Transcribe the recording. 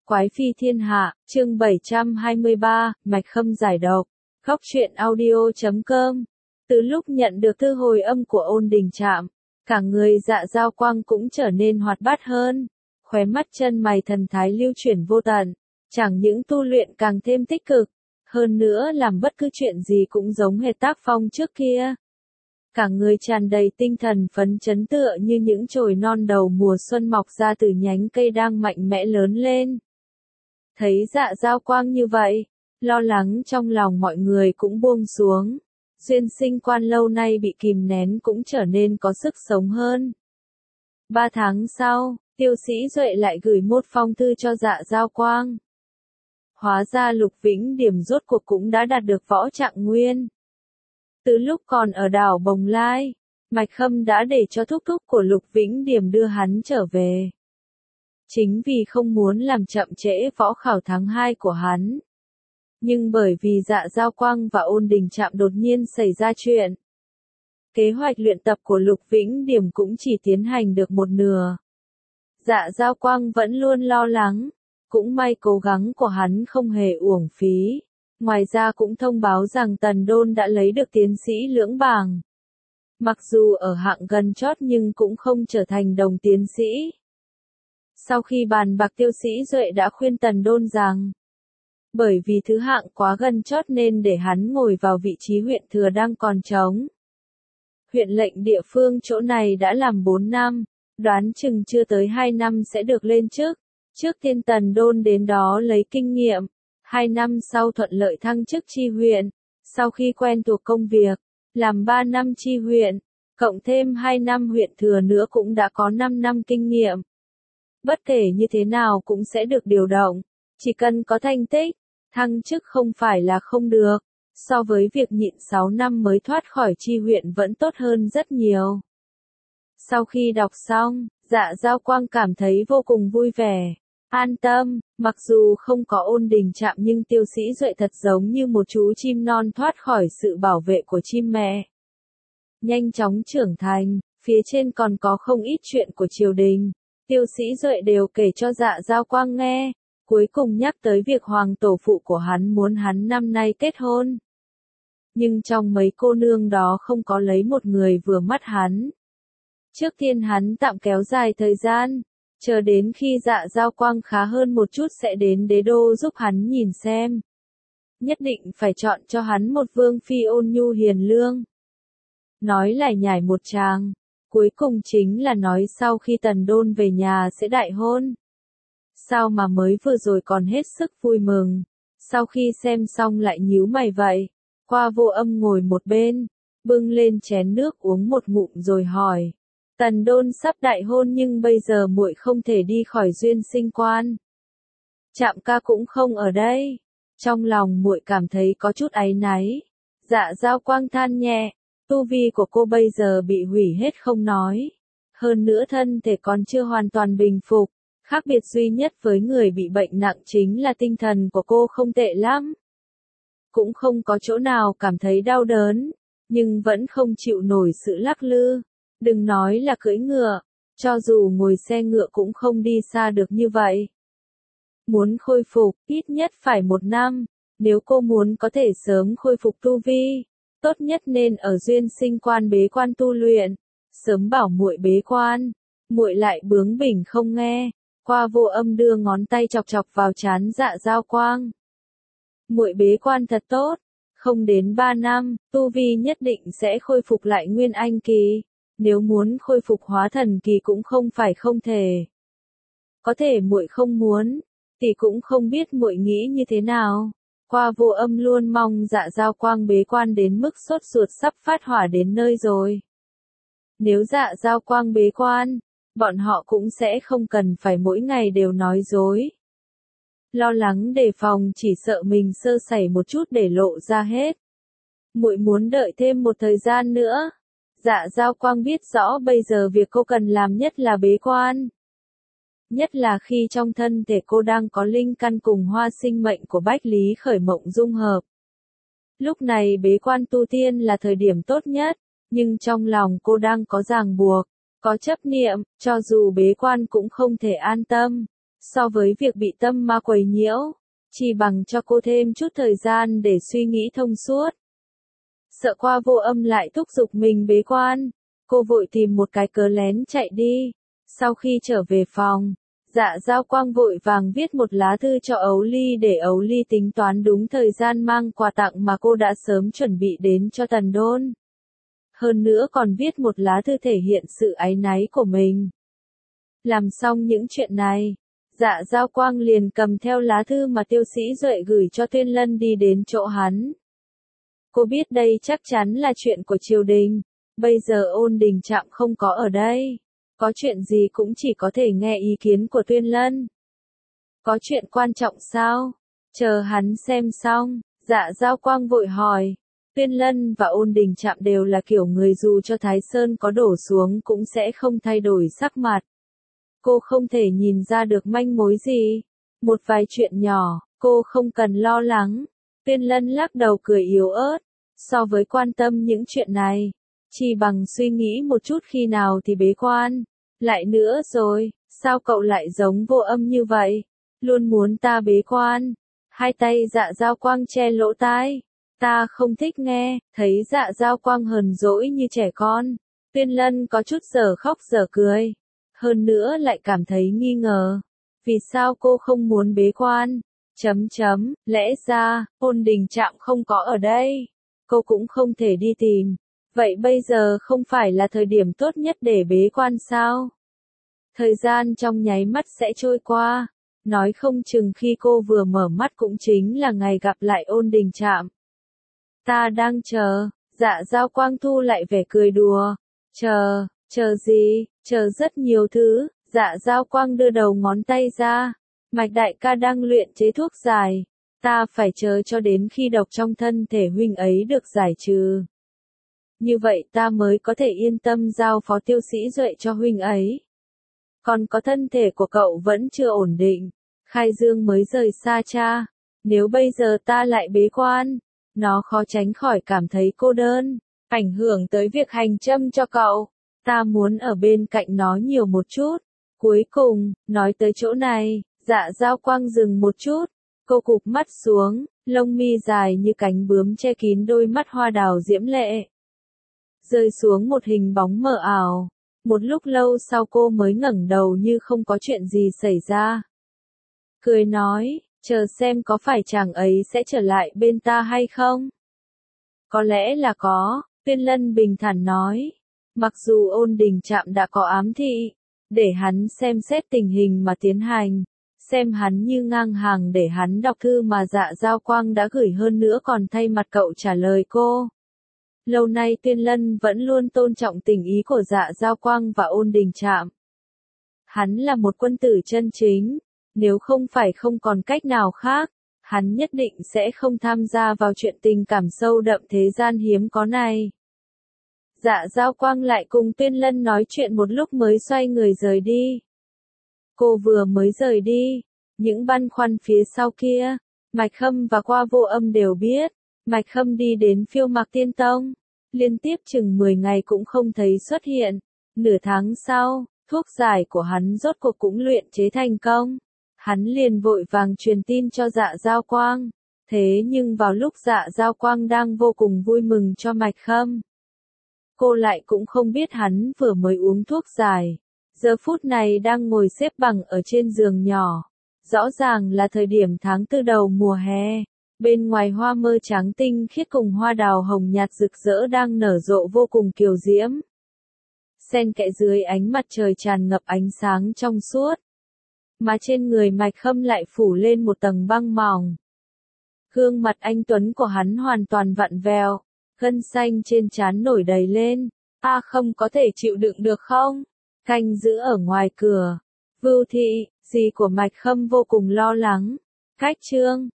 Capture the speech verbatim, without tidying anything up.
Quái phi thiên hạ, chương bảy trăm hai mươi ba, Mạch Khâm giải độc. Góc truyện audio chấm com. Từ lúc nhận được thư hồi âm của Ôn Đình Trạm, cả người Dạ Dao Quang cũng trở nên hoạt bát hơn, khóe mắt chân mày thần thái lưu chuyển vô tận, chẳng những tu luyện càng thêm tích cực, hơn nữa làm bất cứ chuyện gì cũng giống hệt tác phong trước kia. Cả người tràn đầy tinh thần phấn chấn tựa như những chồi non đầu mùa xuân mọc ra từ nhánh cây đang mạnh mẽ lớn lên. Thấy Dạ Dao Quang như vậy, lo lắng trong lòng mọi người cũng buông xuống. Duyên sinh quan lâu nay bị kìm nén cũng trở nên có sức sống hơn. Ba tháng sau, Tiêu Sĩ Duệ lại gửi một phong thư cho Dạ Dao Quang. Hóa ra Lục Vĩnh Điểm rốt cuộc cũng đã đạt được võ trạng nguyên. Từ lúc còn ở đảo Bồng Lai, Mạch Khâm đã để cho thúc thúc của Lục Vĩnh Điểm đưa hắn trở về. Chính vì không muốn làm chậm trễ võ khảo tháng hai của hắn. Nhưng bởi vì Dạ Dao Quang và Ôn Đình Trạm đột nhiên xảy ra chuyện. Kế hoạch luyện tập của Lục Vĩnh Điểm cũng chỉ tiến hành được một nửa. Dạ Dao Quang vẫn luôn lo lắng, cũng may cố gắng của hắn không hề uổng phí. Ngoài ra cũng thông báo rằng Tần Đôn đã lấy được tiến sĩ lưỡng bảng. Mặc dù ở hạng gần chót nhưng cũng không trở thành đồng tiến sĩ. Sau khi bàn bạc, Tiêu Sĩ Duệ đã khuyên Tần Đôn rằng, bởi vì thứ hạng quá gần chót nên để hắn ngồi vào vị trí huyện thừa đang còn trống. Huyện lệnh địa phương chỗ này đã làm bốn năm, đoán chừng chưa tới hai năm sẽ được lên chức. Trước tiên Tần Đôn đến đó lấy kinh nghiệm, hai năm sau thuận lợi thăng chức chi huyện, sau khi quen thuộc công việc, làm ba năm chi huyện, cộng thêm hai năm huyện thừa nữa cũng đã có năm năm kinh nghiệm. Bất kể như thế nào cũng sẽ được điều động, chỉ cần có thành tích, thăng chức không phải là không được, so với việc nhịn sáu năm mới thoát khỏi chi huyện vẫn tốt hơn rất nhiều. Sau khi đọc xong, Dạ Dao Quang cảm thấy vô cùng vui vẻ, an tâm, mặc dù không có Ôn Đình Trạm nhưng Tiêu Sĩ Duệ thật giống như một chú chim non thoát khỏi sự bảo vệ của chim mẹ. Nhanh chóng trưởng thành, phía trên còn có không ít chuyện của triều đình. Tiêu Sĩ Duệ đều kể cho Dạ Dao Quang nghe, cuối cùng nhắc tới việc hoàng tổ phụ của hắn muốn hắn năm nay kết hôn. Nhưng trong mấy cô nương đó không có lấy một người vừa mắt hắn. Trước tiên hắn tạm kéo dài thời gian, chờ đến khi Dạ Dao Quang khá hơn một chút sẽ đến đế đô giúp hắn nhìn xem. Nhất định phải chọn cho hắn một vương phi ôn nhu hiền lương. Nói lại nhải một tràng. Cuối cùng chính là nói sau khi Tần Đôn về nhà sẽ đại hôn. Sao mà mới vừa rồi còn hết sức vui mừng. Sau khi xem xong lại nhíu mày vậy. Qua Vô Âm ngồi một bên, bưng lên chén nước uống một ngụm rồi hỏi. Tần Đôn sắp đại hôn nhưng bây giờ muội không thể đi khỏi Duyên Sinh quan. Trạm ca cũng không ở đây. Trong lòng muội cảm thấy có chút áy náy. Dạ Dao Quang than nhẹ. Tu vi của cô bây giờ bị hủy hết không nói. Hơn nữa thân thể còn chưa hoàn toàn bình phục. Khác biệt duy nhất với người bị bệnh nặng chính là tinh thần của cô không tệ lắm. Cũng không có chỗ nào cảm thấy đau đớn, nhưng vẫn không chịu nổi sự lắc lư. Đừng nói là cưỡi ngựa, cho dù ngồi xe ngựa cũng không đi xa được như vậy. Muốn khôi phục, ít nhất phải một năm. Nếu cô muốn có thể sớm khôi phục tu vi, tốt nhất nên ở Duyên Sinh quan bế quan tu luyện, sớm bảo muội bế quan. Muội lại bướng bỉnh không nghe. Qua Vô Âm đưa ngón tay chọc chọc vào trán Dạ Dao Quang. Muội bế quan thật tốt, không đến ba năm, tu vi nhất định sẽ khôi phục lại Nguyên Anh kỳ, nếu muốn khôi phục Hóa Thần kỳ cũng không phải không thể. Có thể muội không muốn, thì cũng không biết muội nghĩ như thế nào. Qua Vô Âm luôn mong Dạ Dao Quang bế quan đến mức sốt ruột sắp phát hỏa đến nơi rồi. Nếu Dạ Dao Quang bế quan, bọn họ cũng sẽ không cần phải mỗi ngày đều nói dối. Lo lắng đề phòng chỉ sợ mình sơ sẩy một chút để lộ ra hết. Muội muốn đợi thêm một thời gian nữa. Dạ Dao Quang biết rõ bây giờ việc cô cần làm nhất là bế quan. Nhất là khi trong thân thể cô đang có linh căn cùng hoa sinh mệnh của Bách Lý Khởi Mộng dung hợp. Lúc này bế quan tu tiên là thời điểm tốt nhất, nhưng trong lòng cô đang có ràng buộc, có chấp niệm, cho dù bế quan cũng không thể an tâm. So với việc bị tâm ma quấy nhiễu, chỉ bằng cho cô thêm chút thời gian để suy nghĩ thông suốt. Sợ Qua Vô Âm lại thúc giục mình bế quan, cô vội tìm một cái cớ lén chạy đi. Sau khi trở về phòng, Dạ Giao Quang vội vàng viết một lá thư cho Ấu Ly để Ấu Ly tính toán đúng thời gian mang quà tặng mà cô đã sớm chuẩn bị đến cho Tần Đôn. Hơn nữa còn viết một lá thư thể hiện sự áy náy của mình. Làm xong những chuyện này, Dạ Giao Quang liền cầm theo lá thư mà Tiêu Sĩ Duệ gửi cho Tuyên Lân đi đến chỗ hắn. Cô biết đây chắc chắn là chuyện của triều đình, bây giờ Ôn Đình Trạm không có ở đây. Có chuyện gì cũng chỉ có thể nghe ý kiến của Tuyên Lân. Có chuyện quan trọng sao? Chờ hắn xem xong, Dạ Giao Quang vội hỏi. Tuyên Lân và Ôn Đình Trạm đều là kiểu người dù cho Thái Sơn có đổ xuống cũng sẽ không thay đổi sắc mặt. Cô không thể nhìn ra được manh mối gì. Một vài chuyện nhỏ, cô không cần lo lắng. Tuyên Lân lắc đầu cười yếu ớt. So với quan tâm những chuyện này, chỉ bằng suy nghĩ một chút khi nào thì bế quan. Lại nữa rồi, sao cậu lại giống Vô Âm như vậy? Luôn muốn ta bế quan. Hai tay Dạ Giao Quang che lỗ tai. Ta không thích nghe, thấy Dạ Giao Quang hờn dỗi như trẻ con. Tuyên Lân có chút giờ khóc giờ cười. Hơn nữa lại cảm thấy nghi ngờ. Vì sao cô không muốn bế quan? Chấm chấm, lẽ ra, Ôn Đình Trạm không có ở đây. Cô cũng không thể đi tìm. Vậy bây giờ không phải là thời điểm tốt nhất để bế quan sao? Thời gian trong nháy mắt sẽ trôi qua. Nói không chừng khi cô vừa mở mắt cũng chính là ngày gặp lại Ôn Đình Trạm. Ta đang chờ. Dạ Giao Quang thu lại vẻ cười đùa. Chờ, chờ gì? Chờ rất nhiều thứ. Dạ Giao Quang đưa đầu ngón tay ra. Mạch đại ca đang luyện chế thuốc giải. Ta phải chờ cho đến khi độc trong thân thể huynh ấy được giải trừ. Như vậy ta mới có thể yên tâm giao phó Tiêu Sĩ Duệ cho huynh ấy. Còn có thân thể của cậu vẫn chưa ổn định. Khai Dương mới rời xa cha. Nếu bây giờ ta lại bế quan, nó khó tránh khỏi cảm thấy cô đơn, ảnh hưởng tới việc hành châm cho cậu. Ta muốn ở bên cạnh nó nhiều một chút. Cuối cùng, nói tới chỗ này, Dạ Giao Quang dừng một chút. Cô cụp mắt xuống, lông mi dài như cánh bướm che kín đôi mắt hoa đào diễm lệ. Rơi xuống một hình bóng mờ ảo. Một lúc lâu sau cô mới ngẩng đầu như không có chuyện gì xảy ra. Cười nói, chờ xem có phải chàng ấy sẽ trở lại bên ta hay không? Có lẽ là có, Tuyên Lân bình thản nói. Mặc dù Ôn Đình Trạm đã có ám thị, để hắn xem xét tình hình mà tiến hành. Xem hắn như ngang hàng để hắn đọc thư mà Dạ Giao Quang đã gửi, hơn nữa còn thay mặt cậu trả lời cô. Lâu nay Tuyên Lân vẫn luôn tôn trọng tình ý của Dạ Giao Quang và Ôn Đình Trạm. Hắn là một quân tử chân chính, nếu không phải không còn cách nào khác, hắn nhất định sẽ không tham gia vào chuyện tình cảm sâu đậm thế gian hiếm có này. Dạ Giao Quang lại cùng Tuyên Lân nói chuyện một lúc mới xoay người rời đi. Cô vừa mới rời đi, những băn khoăn phía sau kia, Mạch Khâm và Qua Vô Âm đều biết. Mạch Khâm đi đến Phiêu Mạc Tiên Tông, liên tiếp chừng mười ngày cũng không thấy xuất hiện. Nửa tháng sau, thuốc giải của hắn rốt cuộc cũng luyện chế thành công. Hắn liền vội vàng truyền tin cho Dạ Giao Quang. Thế nhưng vào lúc Dạ Giao Quang đang vô cùng vui mừng cho Mạch Khâm, cô lại cũng không biết hắn vừa mới uống thuốc giải. Giờ phút này đang ngồi xếp bằng ở trên giường nhỏ. Rõ ràng là thời điểm tháng tư đầu mùa hè. Bên ngoài hoa mơ trắng tinh khiết cùng hoa đào hồng nhạt rực rỡ đang nở rộ vô cùng kiều diễm. Xen kẽ dưới ánh mặt trời tràn ngập ánh sáng trong suốt. Mà trên người Mạch Khâm lại phủ lên một tầng băng mỏng. Gương mặt anh tuấn của hắn hoàn toàn vặn vẹo, gân xanh trên trán nổi đầy lên. A không có thể chịu đựng được không? Canh giữ ở ngoài cửa. Vưu Thị, dì của Mạch Khâm vô cùng lo lắng. Cách Trương,